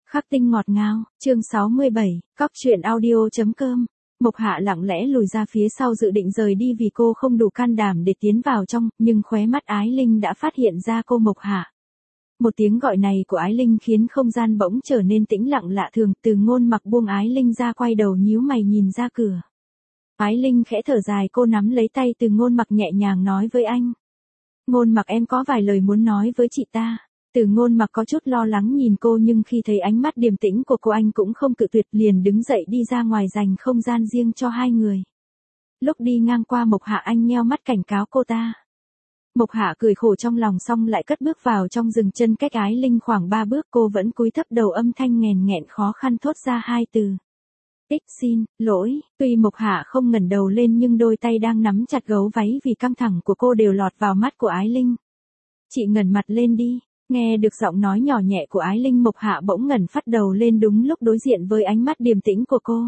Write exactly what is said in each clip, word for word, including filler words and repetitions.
Khắc tinh ngọt ngào, chương sáu mươi bảy, cóc truyện audio.com. Mộc Hạ lặng lẽ lùi ra phía sau dự định rời đi vì cô không đủ can đảm để tiến vào trong, nhưng khóe mắt Ái Linh đã phát hiện ra cô Mộc Hạ. Một tiếng gọi này của Ái Linh khiến không gian bỗng trở nên tĩnh lặng lạ thường, Từ Ngôn Mặc buông Ái Linh ra quay đầu nhíu mày nhìn ra cửa. Ái Linh khẽ thở dài, cô nắm lấy tay Từ Ngôn Mặc nhẹ nhàng nói với anh. Ngôn Mặc, em có vài lời muốn nói với chị ta. Từ Ngôn Mặc có chút lo lắng nhìn cô, nhưng khi thấy ánh mắt điềm tĩnh của cô anh cũng không cự tuyệt, liền đứng dậy đi ra ngoài dành không gian riêng cho hai người. Lúc đi ngang qua Mộc Hạ, anh nheo mắt cảnh cáo cô ta. Mộc Hạ cười khổ trong lòng xong lại cất bước vào trong, dừng chân cách Ái Linh khoảng ba bước, cô vẫn cúi thấp đầu, âm thanh nghèn nghẹn khó khăn thốt ra hai từ. Tích xin, lỗi. Tuy Mộc Hạ không ngẩng đầu lên nhưng đôi tay đang nắm chặt gấu váy vì căng thẳng của cô đều lọt vào mắt của Ái Linh. Chị ngẩng mặt lên đi. Nghe được giọng nói nhỏ nhẹ của Ái Linh, Mộc Hạ bỗng ngẩng phát đầu lên đúng lúc đối diện với ánh mắt điềm tĩnh của cô.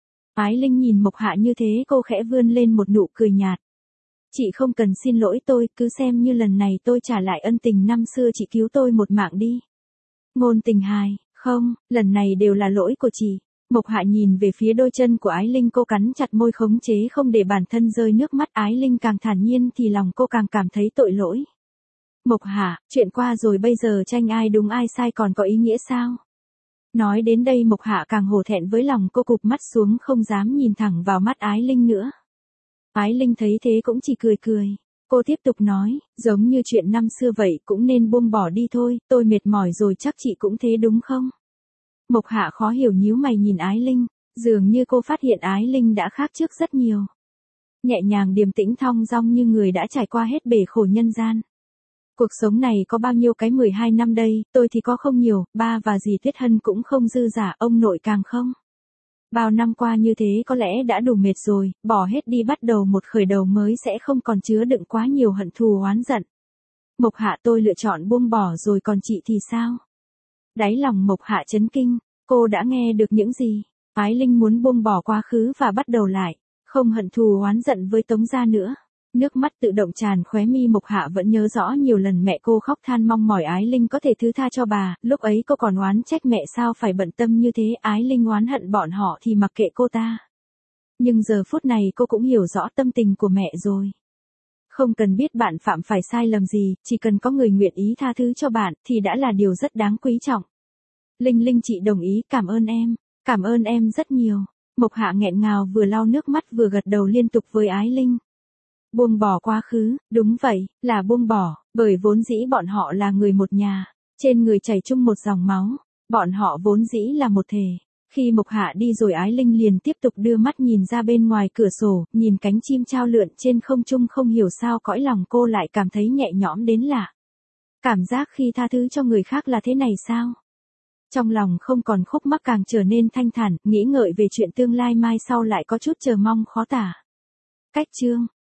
Ái Linh nhìn Mộc Hạ như thế, cô khẽ vươn lên một nụ cười nhạt. Chị không cần xin lỗi tôi, cứ xem như lần này tôi trả lại ân tình năm xưa chị cứu tôi một mạng đi. Ngôn Tình hài, không, lần này đều là lỗi của chị. Mộc Hạ nhìn về phía đôi chân của Ái Linh, cô cắn chặt môi khống chế không để bản thân rơi nước mắt. Ái Linh càng thản nhiên thì lòng cô càng cảm thấy tội lỗi. Mộc Hạ, chuyện qua rồi, bây giờ tranh ai đúng ai sai còn có ý nghĩa sao? Nói đến đây Mộc Hạ càng hổ thẹn với lòng, cô cụp mắt xuống không dám nhìn thẳng vào mắt Ái Linh nữa. Ái Linh thấy thế cũng chỉ cười cười. Cô tiếp tục nói, giống như chuyện năm xưa vậy, cũng nên buông bỏ đi thôi, tôi mệt mỏi rồi, chắc chị cũng thế đúng không? Mộc Hạ khó hiểu nhíu mày nhìn Ái Linh, dường như cô phát hiện Ái Linh đã khác trước rất nhiều. Nhẹ nhàng điềm tĩnh thong dong như người đã trải qua hết bể khổ nhân gian. Cuộc sống này có bao nhiêu cái mười hai năm đây, tôi thì có không nhiều, ba và dì Tuyết Hân cũng không dư giả, ông nội càng không. Bao năm qua như thế có lẽ đã đủ mệt rồi, bỏ hết đi bắt đầu một khởi đầu mới sẽ không còn chứa đựng quá nhiều hận thù oán giận. Mộc Hạ, tôi lựa chọn buông bỏ rồi, còn chị thì sao? Đáy lòng Mộc Hạ chấn kinh, cô đã nghe được những gì? Ái Linh muốn buông bỏ quá khứ và bắt đầu lại, không hận thù oán giận với Tống gia nữa. Nước mắt tự động tràn khóe mi. Mộc Hạ vẫn nhớ rõ nhiều lần mẹ cô khóc than mong mỏi Ái Linh có thể thứ tha cho bà, lúc ấy cô còn oán trách mẹ sao phải bận tâm như thế, Ái Linh oán hận bọn họ thì mặc kệ cô ta. Nhưng giờ phút này cô cũng hiểu rõ tâm tình của mẹ rồi. Không cần biết bạn phạm phải sai lầm gì, chỉ cần có người nguyện ý tha thứ cho bạn thì đã là điều rất đáng quý trọng. Linh Linh, chị đồng ý, cảm ơn em, cảm ơn em rất nhiều. Mộc Hạ nghẹn ngào, vừa lau nước mắt vừa gật đầu liên tục với Ái Linh. Buông bỏ quá khứ, đúng vậy, là buông bỏ, bởi vốn dĩ bọn họ là người một nhà, trên người chảy chung một dòng máu, bọn họ vốn dĩ là một thể. Khi Mộc Hạ đi rồi, Ái Linh liền tiếp tục đưa mắt nhìn ra bên ngoài cửa sổ, nhìn cánh chim chao lượn trên không trung, không hiểu sao cõi lòng cô lại cảm thấy nhẹ nhõm đến lạ. Cảm giác khi tha thứ cho người khác là thế này sao? Trong lòng không còn khúc mắc, càng trở nên thanh thản, nghĩ ngợi về chuyện tương lai mai sau lại có chút chờ mong khó tả. Cách chương